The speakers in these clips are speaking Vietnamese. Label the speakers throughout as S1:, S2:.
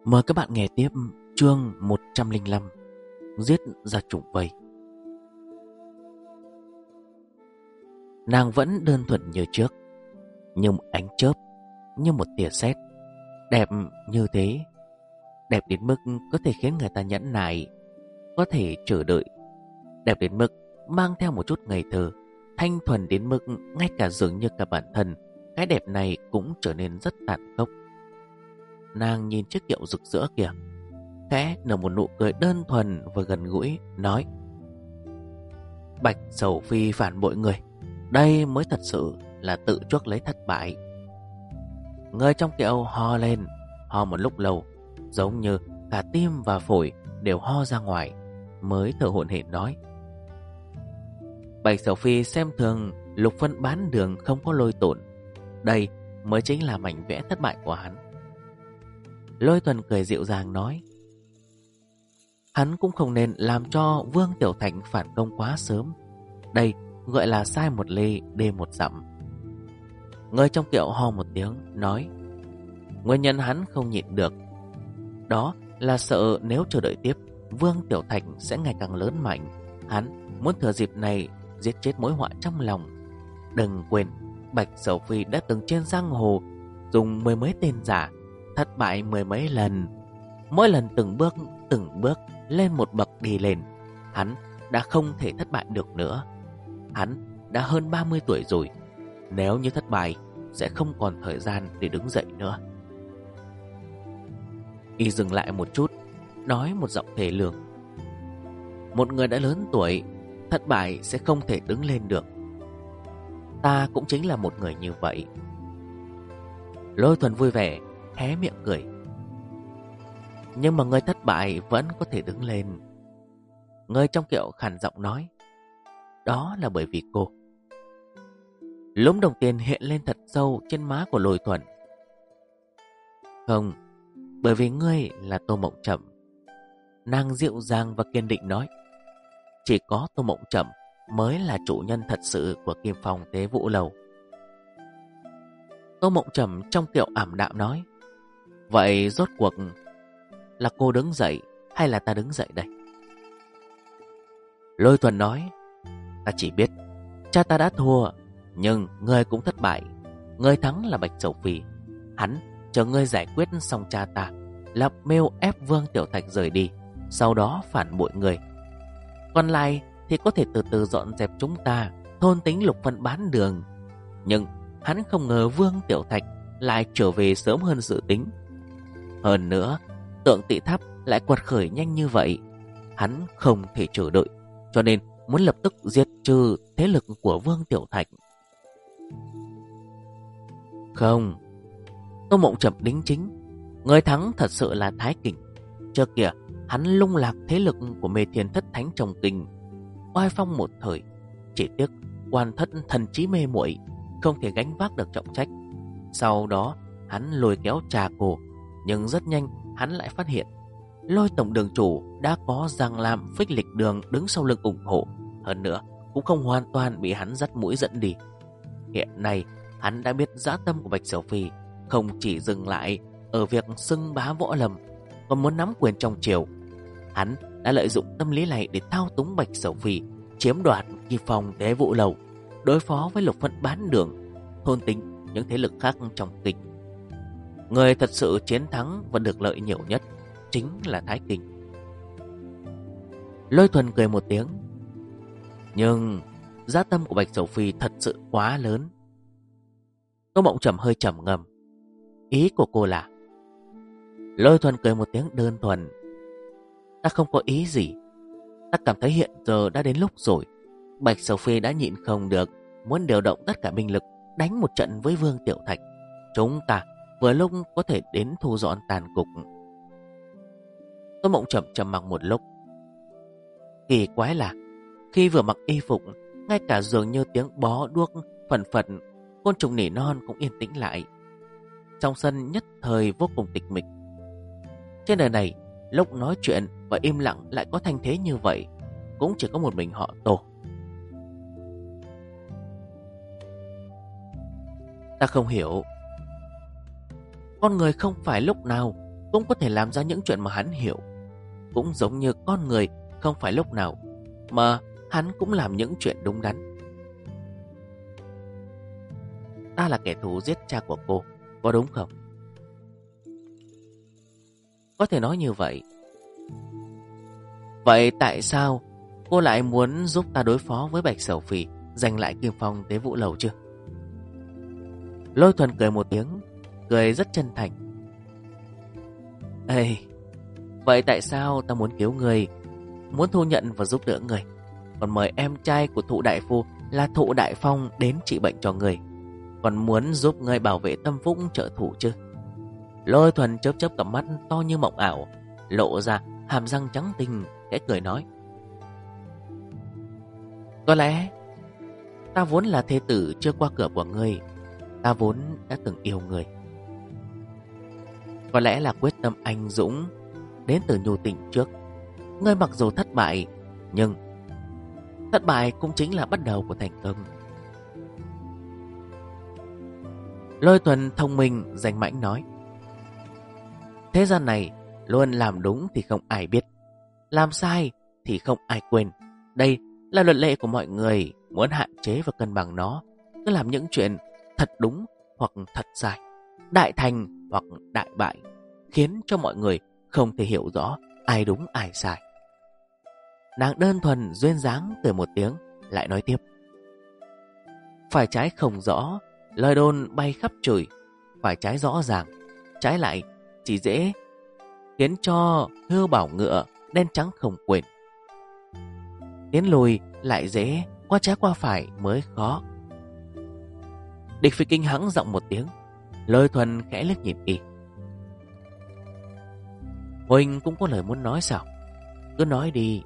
S1: Mời các bạn nghe tiếp chương 105: Giết ra trùng vây. Nàng vẫn đơn thuần như trước, như một ánh chớp, như một tia sét, đẹp như thế, đẹp đến mức có thể khiến người ta nhẫn nại, có thể chờ đợi, đẹp đến mức mang theo một chút ngây thơ, thanh thuần đến mức ngay cả dường như cả bản thân cái đẹp này cũng trở nên rất tàn khốc. Nàng nhìn chiếc kiệu rực rỡ kìa, khẽ nở một nụ cười đơn thuần và gần gũi, nói: Bạch Sầu Phi phản bội người, đây mới thật sự là tự chuốc lấy thất bại. Người trong kiệu ho lên, ho một lúc lâu, giống như cả tim và phổi đều ho ra ngoài, mới thở hổn hển nói: Bạch Sầu Phi xem thường Lục Phân bán đường không có Lôi Tổn, đây mới chính là mảnh vẽ thất bại của hắn. Lôi Tuần cười dịu dàng nói: Hắn cũng không nên làm cho Vương Tiểu Thành phản công quá sớm. Đây gọi là sai một ly đê một dặm. Người trong kiệu ho một tiếng nói: Nguyên nhân hắn không nhịn được đó là sợ nếu chờ đợi tiếp, Vương Tiểu Thành sẽ ngày càng lớn mạnh. Hắn muốn thừa dịp này giết chết mối họa trong lòng. Đừng quên, Bạch Sầu Phi đã từng trên giang hồ dùng mười mấy tên giả, thất bại mười mấy lần. Mỗi lần từng bước lên một bậc đi lên, hắn đã không thể thất bại được nữa. Hắn đã hơn 30 tuổi rồi, nếu như thất bại sẽ không còn thời gian để đứng dậy nữa. Y dừng lại một chút, nói một giọng thề lương: Một người đã lớn tuổi, thất bại sẽ không thể đứng lên được. Ta cũng chính là một người như vậy. Lôi Thuần vui vẻ hé miệng cười: Nhưng mà người thất bại vẫn có thể đứng lên. Người trong kiệu khàn giọng nói: Đó là bởi vì cô. Lúm đồng tiền hiện lên thật sâu trên má của Lôi Thuần. Không, bởi vì ngươi là Tô Mộng Chậm. Nàng dịu dàng và kiên định nói: Chỉ có Tô Mộng Chậm mới là chủ nhân thật sự của Kim Phong Tế Vũ Lầu. Tô Mộng Chậm trong kiệu ảm đạm nói: Vậy rốt cuộc là cô đứng dậy hay là ta đứng dậy đây? Lôi Thuần nói: Ta chỉ biết cha ta đã thua, nhưng ngươi cũng thất bại. Ngươi thắng là Bạch Sầu Phi. Hắn chờ ngươi giải quyết xong cha ta, lập mưu ép Vương Tiểu Thạch rời đi, sau đó phản bội ngươi. Còn lại thì có thể từ từ dọn dẹp chúng ta, thôn tính Lục Phân bán đường. Nhưng hắn không ngờ Vương Tiểu Thạch lại trở về sớm hơn dự tính. Hơn nữa, Tượng Tị Tháp lại quật khởi nhanh như vậy. Hắn không thể chờ đợi, cho nên muốn lập tức diệt trừ thế lực của Vương Tiểu Thạch. Không, Tô Mộng Chậm đính chính: Người thắng thật sự là Thái Kình. Trước kia hắn lung lạc thế lực của Mê Thiên Thất Thánh trong kinh, oai phong một thời. Chỉ tiếc quan thất thần trí mê muội, không thể gánh vác được trọng trách. Sau đó hắn lôi kéo Trà Cổ, nhưng rất nhanh hắn lại phát hiện Lôi tổng đường chủ đã có Giang Lam Phích Lịch Đường đứng sau lưng ủng hộ. Hơn nữa cũng không hoàn toàn bị hắn dắt mũi dẫn đi. Hiện nay hắn đã biết dã tâm của Bạch Sầu Phi không chỉ dừng lại ở việc xưng bá võ lâm, còn muốn nắm quyền trong triều. Hắn đã lợi dụng tâm lý này để thao túng Bạch Sầu Phi, chiếm đoạt Kim Phong Tế Vũ Lầu, đối phó với Lục Phân bán đường, thôn tính những thế lực khác trong kinh. Người thật sự chiến thắng và được lợi nhiều nhất chính là Thái Kinh. Lôi Thuần cười một tiếng: Nhưng dã tâm của Bạch Sầu Phi thật sự quá lớn. Tô Mộng Trầm hơi trầm ngâm: Ý của cô là? Lôi Thuần cười một tiếng đơn thuần: Ta không có ý gì. Ta cảm thấy hiện giờ đã đến lúc rồi. Bạch Sầu Phi đã nhịn không được, muốn điều động tất cả binh lực đánh một trận với Vương Tiểu Thạch. Chúng ta vừa lúc có thể đến thu dọn tàn cục. Tô Mộng Trầm trầm mặc một lúc. Kỳ quái là khi vừa mặc y phục, ngay cả dường như tiếng bó đuốc phần phật, côn trùng nỉ non cũng yên tĩnh lại. Trong sân nhất thời vô cùng tịch mịch. Trên đời này, lúc nói chuyện và im lặng lại có thanh thế như vậy, cũng chỉ có một mình họ Tô. Ta không hiểu, con người không phải lúc nào cũng có thể làm ra những chuyện mà hắn hiểu. Cũng giống như con người, không phải lúc nào mà hắn cũng làm những chuyện đúng đắn. Ta là kẻ thù giết cha của cô, có đúng không? Có thể nói như vậy. Vậy tại sao cô lại muốn giúp ta đối phó với Bạch Sầu Phỉ, giành lại Kim Phong Tế Vũ Lầu chứ? Lôi Thuần cười một tiếng, cười rất chân thành. Ê, vậy tại sao ta muốn cứu người, muốn thu nhận và giúp đỡ người, còn mời em trai của Thụ Đại Phu là Thụ Đại Phong đến trị bệnh cho người, còn muốn giúp người bảo vệ Tâm Phúc trợ thủ chứ? Lôi Thuần chớp chớp cặp mắt to như mộng ảo, lộ ra hàm răng trắng tinh, khẽ cười nói. Có lẽ ta vốn là thê tử chưa qua cửa của ngươi, ta vốn đã từng yêu người. Có lẽ là quyết tâm anh dũng đến từ nhu tình trước. Ngươi mặc dù thất bại, nhưng thất bại cũng chính là bắt đầu của thành công. Lôi Thuần thông minh danh mãnh nói. Thế gian này luôn làm đúng thì không ai biết, làm sai thì không ai quên. Đây là luật lệ của mọi người. Muốn hạn chế và cân bằng nó, cứ làm những chuyện thật đúng hoặc thật sai, đại thành hoặc đại bại, khiến cho mọi người không thể hiểu rõ ai đúng ai sai. Nàng đơn thuần duyên dáng cười một tiếng, lại nói tiếp. Phải trái không rõ, lời đồn bay khắp trời. Phải trái rõ ràng, trái lại chỉ dễ khiến cho hươu bảo ngựa đen trắng không quên. Tiến lùi lại dễ, qua trái qua phải mới khó. Địch Phi Kinh hắng giọng một tiếng. Lôi Thuần khẽ liếc nhìn y. Huynh cũng có lời muốn nói sao? Cứ nói đi.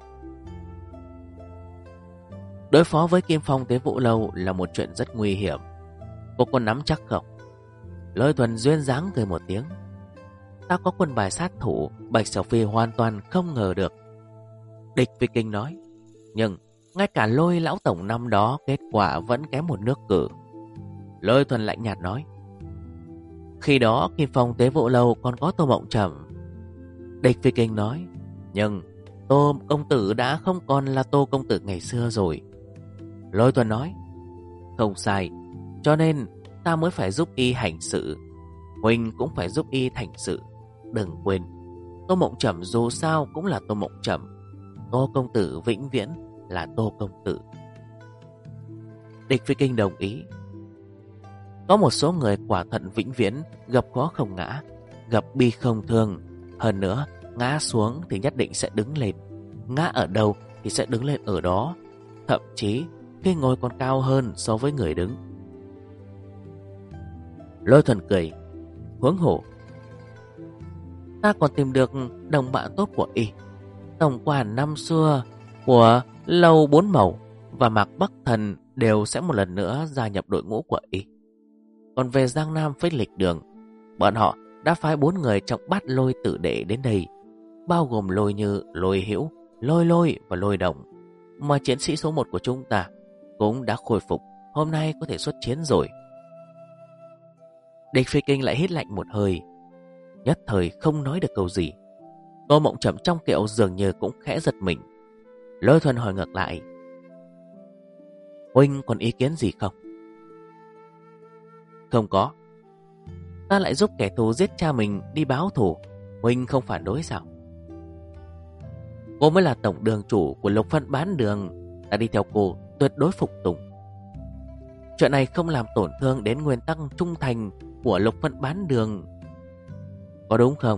S1: Đối phó với Kim Phong Tế Vũ Lâu là một chuyện rất nguy hiểm. Cô có nắm chắc không? Lôi Thuần duyên dáng cười một tiếng. Ta có quân bài sát thủ, Bạch Sầu Phi hoàn toàn không ngờ được. Địch Phi Kinh nói. Nhưng ngay cả Lôi lão tổng năm đó kết quả vẫn kém một nước cử. Lôi Thuần lạnh nhạt nói. Khi đó Kim Phong Tế Vũ Lâu còn có Tô Mộng Trầm. Địch Phi Kinh nói. Nhưng Tô công tử đã không còn là Tô công tử ngày xưa rồi. Lôi Thuần nói. Không sai, cho nên ta mới phải giúp y hành sự. Huynh cũng phải giúp y thành sự. Đừng quên, Tô Mộng Trầm dù sao cũng là Tô Mộng Trầm. Tô công tử vĩnh viễn là Tô công tử. Địch Phi Kinh đồng ý. Có một số người quả thận vĩnh viễn, gặp khó không ngã, gặp bi không thương. Hơn nữa, ngã xuống thì nhất định sẽ đứng lên. Ngã ở đâu thì sẽ đứng lên ở đó. Thậm chí khi ngồi còn cao hơn so với người đứng. Lôi Thuần cười. Huống hồ, ta còn tìm được đồng bạn tốt của y, tổng quản năm xưa của Lầu Bốn Màu và Mạc Bắc Thần đều sẽ một lần nữa gia nhập đội ngũ của y. Còn về Giang Nam Phích Lịch Đường, bọn họ đã phái 4 người trong Bát Lôi tử đệ đến đây, bao gồm Lôi Như, Lôi Hữu, Lôi Lôi và Lôi Đồng. Mà chiến sĩ số 1 của chúng ta cũng đã khôi phục, hôm nay có thể xuất chiến rồi. Địch Phi Kinh lại hít lạnh một hơi, nhất thời không nói được câu gì. Tô Mộng Trầm trong kiệu dường như cũng khẽ giật mình. Lôi Thuần hỏi ngược lại. Huynh còn ý kiến gì không? Không có. Ta lại giúp kẻ thù giết cha mình đi báo thù, huynh không phản đối sao? Cô mới là tổng đường chủ của Lục Phân Bán Đường, ta đi theo cô tuyệt đối phục tùng. Chuyện này không làm tổn thương đến nguyên tắc trung thành của Lục Phân Bán Đường, có đúng không?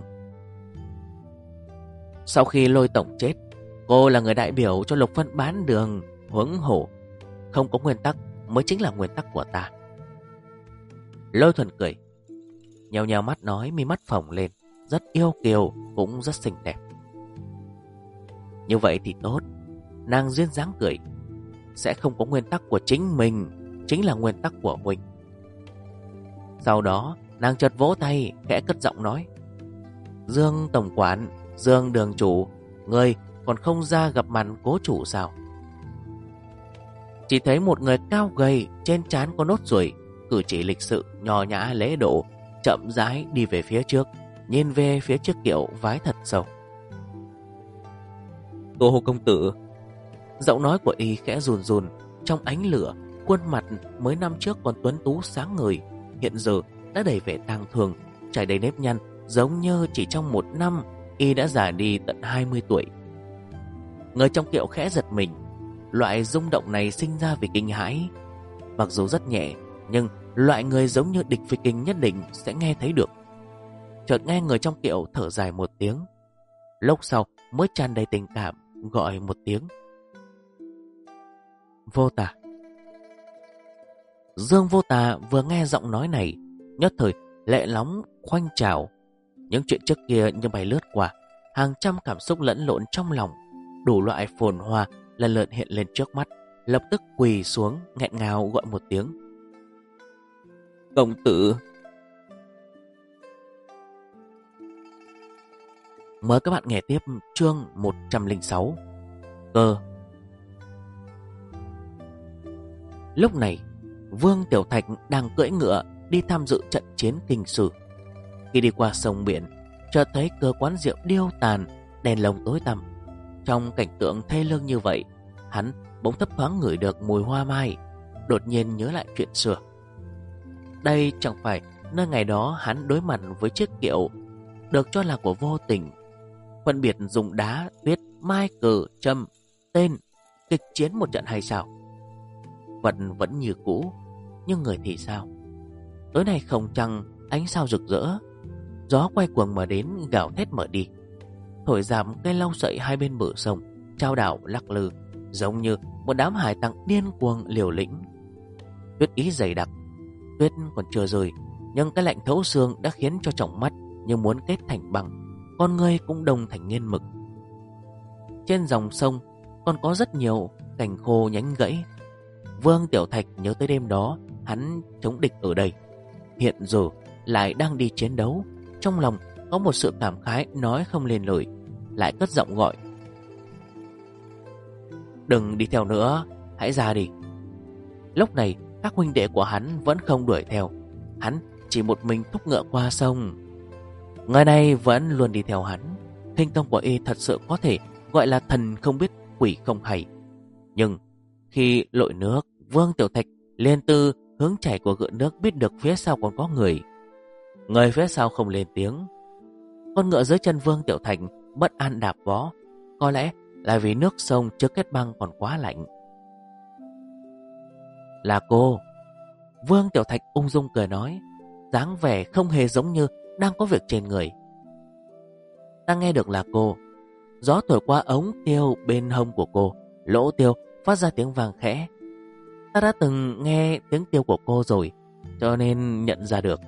S1: Sau khi Lôi tổng chết, cô là người đại biểu cho Lục Phân Bán Đường. Huống hổ, không có nguyên tắc mới chính là nguyên tắc của ta. Lôi Thuần cười, nheo nheo mắt nói, mi mắt phồng lên, rất yêu kiều, cũng rất xinh đẹp. Như vậy thì tốt. Nàng duyên dáng cười. Sẽ không có nguyên tắc của chính mình, chính là nguyên tắc của huynh. Sau đó nàng chợt vỗ tay, khẽ cất giọng nói. Dương tổng quản, Dương đường chủ, ngươi còn không ra gặp mặt cố chủ sao? Chỉ thấy một người cao gầy, trên trán có nốt ruồi, cử chỉ lịch sự, nho nhã lễ độ, chậm rãi đi về phía trước. nhìn về phía chiếc kiệu vái thật sâu. Cô Hồ công tử. Giọng nói của y khẽ run run trong ánh lửa. Khuôn mặt mới năm trước còn tuấn tú sáng ngời, hiện giờ đã đầy vẻ tang thương, trải đầy nếp nhăn, giống như chỉ trong một năm y đã già đi tận 20 tuổi. Người trong kiệu khẽ giật mình. Loại rung động này sinh ra vì kinh hãi. Mặc dù rất nhẹ, nhưng loại người giống như địch phi kinh nhất định sẽ nghe thấy được. Chợt nghe người trong kiệu thở dài một tiếng, lúc sau mới tràn đầy tình cảm gọi một tiếng: Vô Tà. Dương Vô Tà vừa nghe giọng nói này, nhất thời lệ nóng khoanh trào. Những chuyện trước kia như bay lướt qua, hàng trăm cảm xúc lẫn lộn trong lòng, đủ loại phồn hoa lần lượt hiện lên trước mắt. Lập tức quỳ xuống nghẹn ngào gọi một tiếng: Công tử. Mời các bạn nghe tiếp chương 106, Cơ. Lúc này Vương Tiểu Thạch đang cưỡi ngựa đi tham dự trận chiến kinh sử. Khi đi qua sông biển, chợt thấy cơ quán rượu điêu tàn, đèn lồng tối tăm. Trong cảnh tượng thê lương như vậy, hắn bỗng thấp thoáng ngửi được mùi hoa mai, đột nhiên nhớ lại chuyện xưa. Đây chẳng phải nơi ngày đó hắn đối mặt với chiếc kiệu được cho là của Vô Tình, phân biệt dùng đá, tuyết, mai cờ, châm, tên kịch chiến một trận hay sao? Vật vẫn như cũ, nhưng người thì sao? Tối nay không trăng, ánh sao rực rỡ, gió quay cuồng mà đến, gào thét mở đi, thổi giảm cây lau sậy hai bên bờ sông, chao đảo lắc lư, giống như một đám hải tặc điên cuồng liều lĩnh. Tuyết ý dày đặc, tuyết còn chưa rơi, nhưng cái lạnh thấu xương đã khiến cho tròng mắt như muốn kết thành băng, con người cũng đông thành nghiên mực. Trên dòng sông còn có rất nhiều cành khô nhánh gãy. Vương Tiểu Thạch nhớ tới đêm đó hắn chống địch ở đây, hiện giờ lại đang đi chiến đấu. Trong lòng có một sự cảm khái nói không lên lời, lại cất giọng gọi: Đừng đi theo nữa, hãy ra đi. Lúc này các huynh đệ của hắn vẫn không đuổi theo, hắn chỉ một mình thúc ngựa qua sông. Người này vẫn luôn đi theo hắn. Khinh công của y thật sự có thể gọi là thần không biết quỷ không hay. Nhưng khi lội nước, Vương Tiểu Thạch liền từ hướng chảy của gợn nước biết được phía sau còn có người. Người phía sau không lên tiếng. Con ngựa dưới chân Vương Tiểu Thạch bất an đạp vó, có lẽ là vì nước sông trước kết băng còn quá lạnh. Là cô. Vương Tiểu Thạch ung dung cười nói, dáng vẻ không hề giống như đang có việc trên người. Ta nghe được là cô. Gió thổi qua ống tiêu bên hông của cô, lỗ tiêu phát ra tiếng vang khẽ. Ta đã từng nghe tiếng tiêu của cô rồi, cho nên nhận ra được.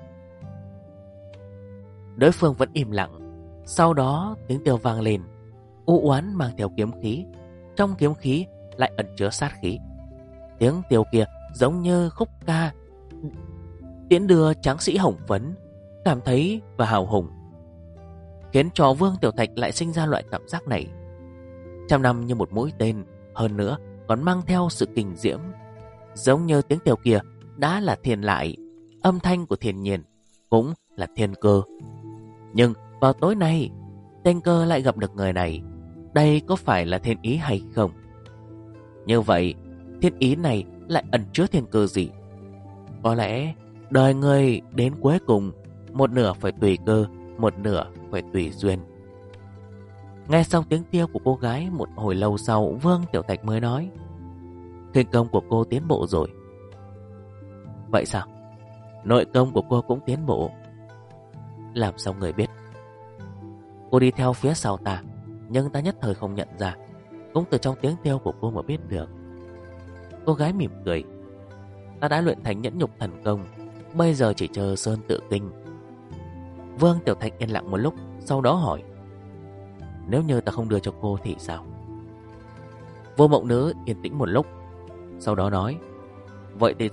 S1: Đối phương vẫn im lặng. Sau đó tiếng tiêu vang lên, u oán mang theo kiếm khí. Trong kiếm khí lại ẩn chứa sát khí. Tiếng tiêu kia giống như khúc ca tiễn đưa tráng sĩ hồng phấn, cảm thấy và hào hùng, khiến cho Vương Tiểu Thạch lại sinh ra loại cảm giác này. Trăm năm như một mũi tên, hơn nữa còn mang theo sự kinh diễm. Giống như tiếng tiêu kia đã là thiên lại, âm thanh của thiên nhiên cũng là thiên cơ. Nhưng vào tối nay, tình cờ lại gặp được người này. Đây có phải là thiên ý hay không? Như vậy, thiên ý này lại ẩn chứa thiên cơ gì? Có lẽ đời người đến cuối cùng, một nửa phải tùy cơ, một nửa phải tùy duyên. Nghe xong tiếng tiêu của cô gái, một hồi lâu sau, Vương Tiểu Thạch mới nói, khinh công của cô tiến bộ rồi. Vậy sao? Nội công của cô cũng tiến bộ. Làm sao người biết? Cô đi theo phía sau ta, nhưng ta nhất thời không nhận ra. Cũng từ trong tiếng tiêu của cô mà biết được. Cô gái mỉm cười, ta đã luyện thành nhẫn nhục thần công, bây giờ chỉ chờ sơn tự kinh. Vương Tiểu Thạch yên lặng một lúc, sau đó hỏi, nếu như ta không đưa cho cô thì sao? Vô Mộng Nữ yên tĩnh một lúc, sau đó nói, vậy thì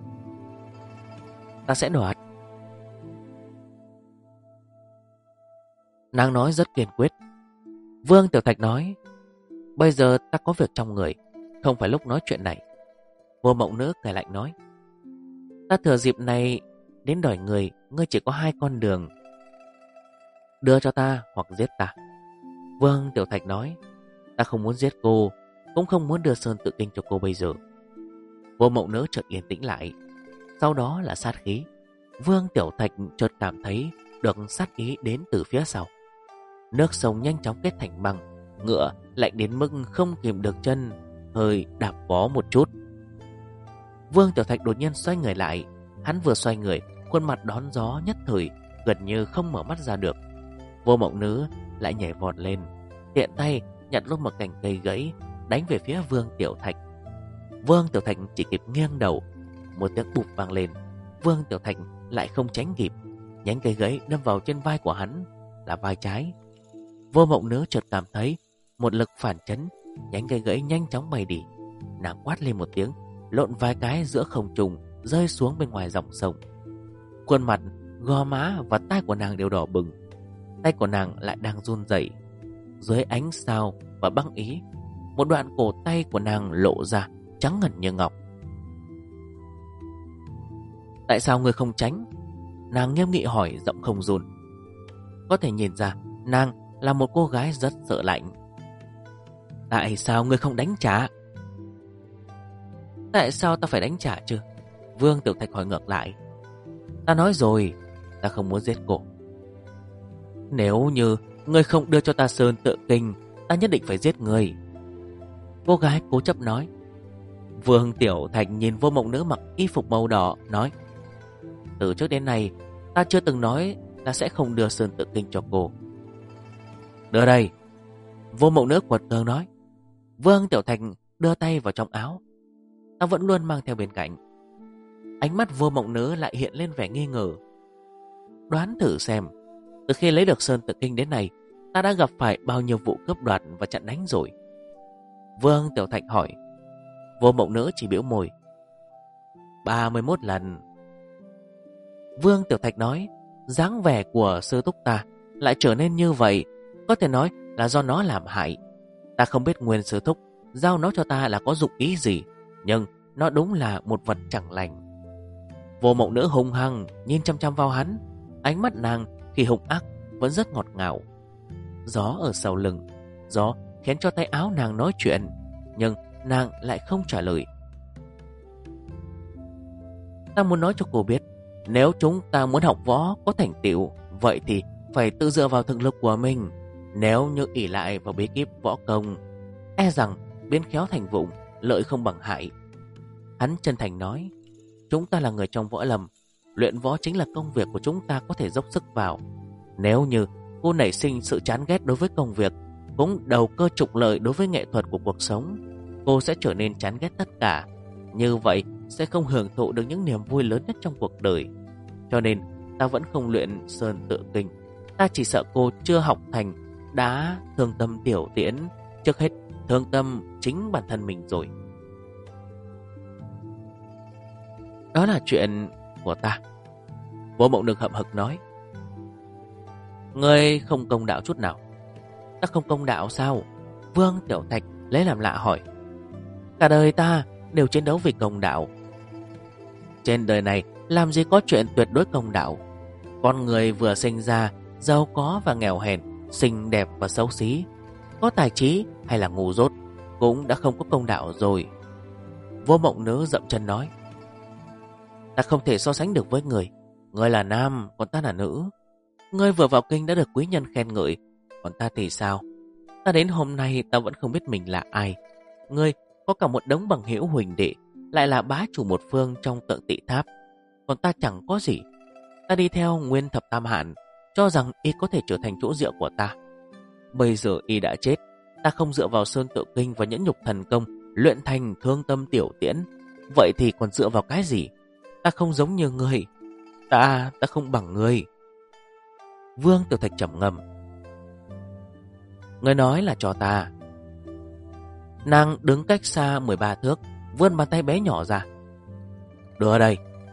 S1: ta sẽ đoạt. Nàng nói rất kiên quyết. Vương Tiểu Thạch nói, bây giờ ta có việc trong người, không phải lúc nói chuyện này. Vô Mộng Nữ cười lạnh nói, ta thừa dịp này đến đòi người, ngươi chỉ có hai con đường. đưa cho ta hoặc giết ta. Vương Tiểu Thạch nói, ta không muốn giết cô, cũng không muốn đưa Sơn Tự Kinh cho cô bây giờ. Vô Mộng Nữ chợt yên tĩnh lại, sau đó là sát khí. Vương Tiểu Thạch chợt cảm thấy được sát ý đến từ phía sau. Nước sông nhanh chóng kết thành băng, ngựa lạnh đến mức không kìm được chân, hơi đạp vó một chút. Vương Tiểu Thạch đột nhiên xoay người lại. Hắn vừa xoay người, khuôn mặt đón gió nhất thời, gần như không mở mắt ra được. Vô Mộng Nữ lại nhảy vọt lên, tiện tay nhặt luôn một cành cây gãy, đánh về phía Vương Tiểu Thạch. Vương Tiểu Thạch chỉ kịp nghiêng đầu, một tiếng bụp vang lên. Vương Tiểu Thạch lại không tránh kịp, nhánh cây gãy đâm vào trên vai của hắn, là vai trái. Vô Mộng Nữ chợt cảm thấy một lực phản chấn, nhánh cây gãy nhanh chóng bay đi. Nàng quát lên một tiếng, lộn vài cái giữa không trung, rơi xuống bên ngoài dòng sông. Khuôn mặt, gò má và tai của nàng đều đỏ bừng. Tay của nàng lại đang run rẩy. Dưới ánh sao và băng ý, một đoạn cổ tay của nàng lộ ra, trắng ngần như ngọc. Tại sao ngươi không tránh? Nàng nghiêm nghị hỏi, giọng không run. Có thể nhìn ra nàng là một cô gái rất sợ lạnh. Tại sao ngươi không đánh trả? Tại sao ta phải đánh trả chứ? Vương Tiểu Thạch hỏi ngược lại. Ta nói rồi, ta không muốn giết cô. Nếu như ngươi không đưa cho ta Sơn Tự Kinh, ta nhất định phải giết ngươi. Cô gái cố chấp nói. Vương Tiểu Thạch nhìn Vô Mộng Nữ mặc y phục màu đỏ, nói. Từ trước đến nay, ta chưa từng nói ta sẽ không đưa Sơn Tự Kinh cho cô. Đưa đây. Vô Mộng Nữ quật cường nói. Vương Tiểu Thạch đưa tay vào trong áo. Ta vẫn luôn mang theo bên cạnh. Ánh mắt Vô Mộng Nữ lại hiện lên vẻ nghi ngờ. Đoán thử xem, từ khi lấy được Sơn Tự Kinh đến nay, ta đã gặp phải bao nhiêu vụ cướp đoạt và chặn đánh rồi? Vương Tiểu Thạch hỏi. Vô Mộng Nữ chỉ bĩu môi. 31 lần. Vương Tiểu Thạch nói. Dáng vẻ của sư thúc ta lại trở nên như vậy, có thể nói là do nó làm hại. Ta không biết nguyên sư thúc giao nó cho ta là có dụng ý gì, nhưng nó đúng là một vật chẳng lành. Vô Mộng Nữ hung hăng nhìn chăm chăm vào hắn. Ánh mắt nàng khi hung ác vẫn rất ngọt ngào. Gió ở sau lưng, gió khiến cho tay áo nàng nói chuyện, nhưng nàng lại không trả lời. Ta muốn nói cho cô biết, nếu chúng ta muốn học võ có thành tựu, vậy thì phải tự dựa vào thực lực của mình. Nếu như ỷ lại vào bí kíp võ công, e rằng biến khéo thành vụng, lợi không bằng hại. Hắn chân thành nói. Chúng ta là người trong võ lâm, luyện võ chính là công việc của chúng ta có thể dốc sức vào. Nếu như cô nảy sinh sự chán ghét đối với công việc, cũng đầu cơ trục lợi đối với nghệ thuật của cuộc sống, cô sẽ trở nên chán ghét tất cả. Như vậy sẽ không hưởng thụ được những niềm vui lớn nhất trong cuộc đời. Cho nên ta vẫn không luyện Sơn Tự Kinh. Ta chỉ sợ cô chưa học thành đã thương tâm tiểu tiễn, trước hết thương tâm chính bản thân mình rồi. Đó là chuyện của ta. Vô Mộng Nữ hậm hực nói. Ngươi không công đạo chút nào. Ta không công đạo sao? Vương Tiểu Thạch lấy làm lạ hỏi. Cả đời ta đều chiến đấu vì công đạo. Trên đời này làm gì có chuyện tuyệt đối công đạo. Con người vừa sinh ra, giàu có và nghèo hèn, xinh đẹp và xấu xí, có tài trí hay là ngu dốt, cũng đã không có công đạo rồi. Vô Mộng Nữ dậm chân nói. Ta không thể so sánh được với người. Ngươi là nam, còn ta là nữ. Ngươi vừa vào kinh đã được quý nhân khen ngợi, còn ta thì sao? Ta đến hôm nay ta vẫn không biết mình là ai. Ngươi có cả một đống bằng hữu huỳnh đệ, lại là bá chủ một phương trong Tượng Tị Tháp, còn ta chẳng có gì. Ta đi theo Nguyên Thập Tam Hạn, cho rằng y có thể trở thành chỗ dựa của ta. Bây giờ y đã chết, ta không dựa vào Sơn Tự Kinh và nhẫn nhục thần công luyện thành thương tâm tiểu tiễn, vậy thì còn dựa vào cái gì? Ta không giống như ngươi. Ta không bằng ngươi. Vương Tiểu Thạch trầm ngâm. Ngươi nói là cho ta. Nàng đứng cách xa 13 thước, vươn bàn tay bé nhỏ ra. Đưa đây.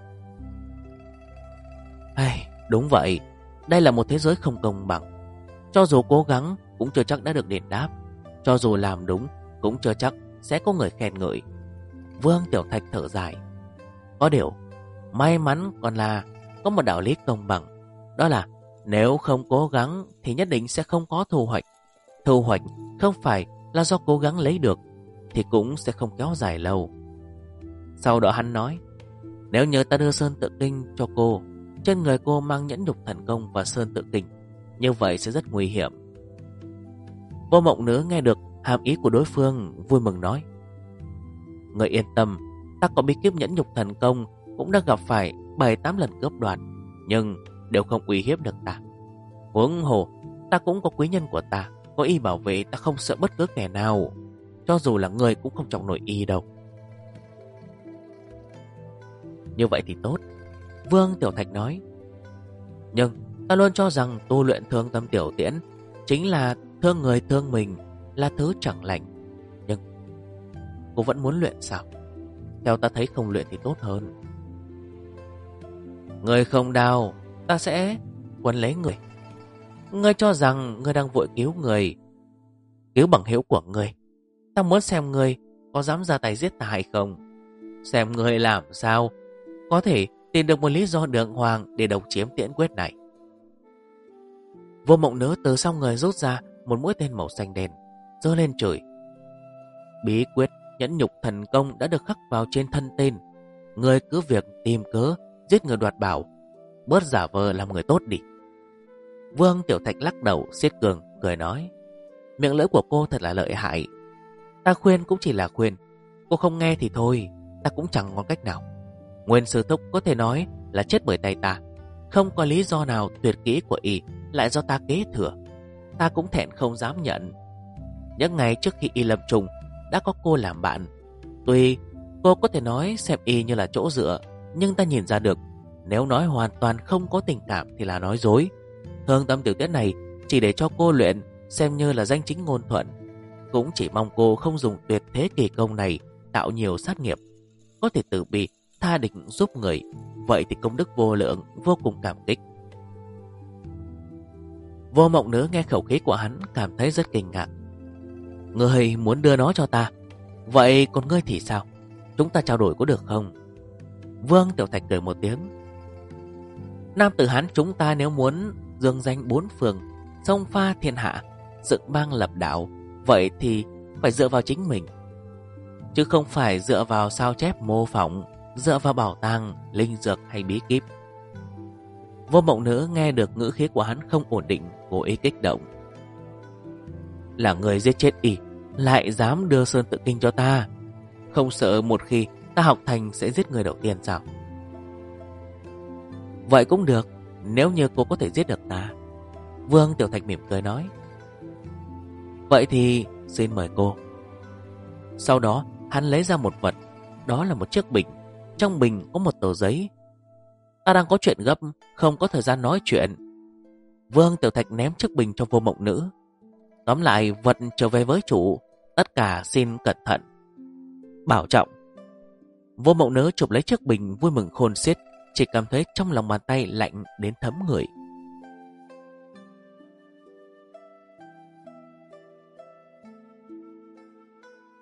S1: Đúng vậy, đây là một thế giới không công bằng. Cho dù cố gắng cũng chưa chắc đã được đền đáp, cho dù làm đúng cũng chưa chắc sẽ có người khen ngợi. Vương Tiểu Thạch thở dài. Có điều may mắn còn là có một đạo lý công bằng, đó là Nếu không cố gắng thì nhất định sẽ không có thu hoạch. Thu hoạch không phải là do cố gắng lấy được thì cũng sẽ không kéo dài lâu. Sau đó hắn nói, nếu như ta đưa Sơn Tự Kinh cho cô, trên người cô mang nhẫn nhục thần công và Sơn Tự Kinh, như vậy sẽ rất nguy hiểm. Vô Mộng Nữ nghe được hàm ý của đối phương, vui mừng nói, người yên tâm, ta có bí kíp nhẫn nhục thần công, cũng đã gặp phải 7-8 lần cướp đoạt, nhưng đều không uy hiếp được ta. Huống hồ, ta cũng có quý nhân của ta, có y bảo vệ, ta không sợ bất cứ kẻ nào, cho dù là người cũng không trọng nổi y đâu. Như vậy thì tốt, Vương Tiểu Thạch nói. Nhưng ta luôn cho rằng tu luyện thương tâm tiểu tiễn chính là thương người thương mình, là thứ chẳng lành. Nhưng cô vẫn muốn luyện sao? Theo ta thấy không luyện thì tốt hơn. Người không đau, ta sẽ quấn lấy người. Ngươi cho rằng ngươi đang vội cứu người, cứu bằng hữu của ngươi. Ta muốn xem ngươi có dám ra tay giết ta hay không, xem ngươi làm sao có thể tìm được một lý do đường hoàng để độc chiếm tiễn quyết này. Vô Mộng Nữ từ sau người rút ra một mũi tên màu xanh đen, giơ lên trời. Bí quyết nhẫn nhục thần công đã được khắc vào trên thân tên. Ngươi cứ việc tìm cớ giết người đoạt bảo, bớt giả vờ làm người tốt đi. Vương Tiểu Thạch lắc đầu siết cường, cười nói, miệng lưỡi của cô thật là lợi hại. Ta khuyên cũng chỉ là khuyên, cô không nghe thì thôi, ta cũng chẳng còn cách nào. Nguyên sư thúc có thể nói là chết bởi tay ta, không có lý do nào tuyệt kỹ của y lại do ta kế thừa. Ta cũng thẹn không dám nhận. Những ngày trước khi y lâm trùng đã có cô làm bạn. Tuy cô có thể nói xem y như là chỗ dựa, nhưng ta nhìn ra được, nếu nói hoàn toàn không có tình cảm thì là nói dối. Thương tâm tiểu tiết này chỉ để cho cô luyện, xem như là danh chính ngôn thuận. Cũng chỉ mong cô không dùng tuyệt thế kỳ công này tạo nhiều sát nghiệp, có thể tự bị tha địch giúp người, vậy thì công đức vô lượng, vô cùng cảm kích. Vô Mộng Nữ nghe khẩu khí của hắn cảm thấy rất kinh ngạc. Ngươi muốn đưa nó cho ta, vậy còn ngươi thì sao? Chúng ta trao đổi có được không? Vương Tiểu Thạch cười một tiếng. Nam tử Hán chúng ta nếu muốn dương danh bốn phương, xông pha thiên hạ, dựng bang lập đạo, vậy thì phải dựa vào chính mình, chứ không phải dựa vào sao chép mô phỏng, dựa vào bảo tàng, linh dược hay bí kíp. Vô Mộng Nữ nghe được ngữ khí của hắn không ổn định, cố ý kích động. Là người giết chết y, lại dám đưa Sơn Tự Kinh cho ta, không sợ một khi ta học thành sẽ giết người đầu tiên sao? Vậy cũng được, nếu như cô có thể giết được ta. Vương Tiểu Thạch mỉm cười nói. Vậy thì xin mời cô. Sau đó hắn lấy ra một vật, đó là một chiếc bình. Trong bình có một tờ giấy. Ta đang có chuyện gấp, không có thời gian nói chuyện. Vương Tiểu Thạch ném chiếc bình cho Vô Mộng Nữ. Tóm lại vật trở về với chủ, tất cả xin cẩn thận, bảo trọng. Vô Mộng Nữ chụp lấy chiếc bình vui mừng khôn xiết, chỉ cảm thấy trong lòng bàn tay lạnh đến thấm người.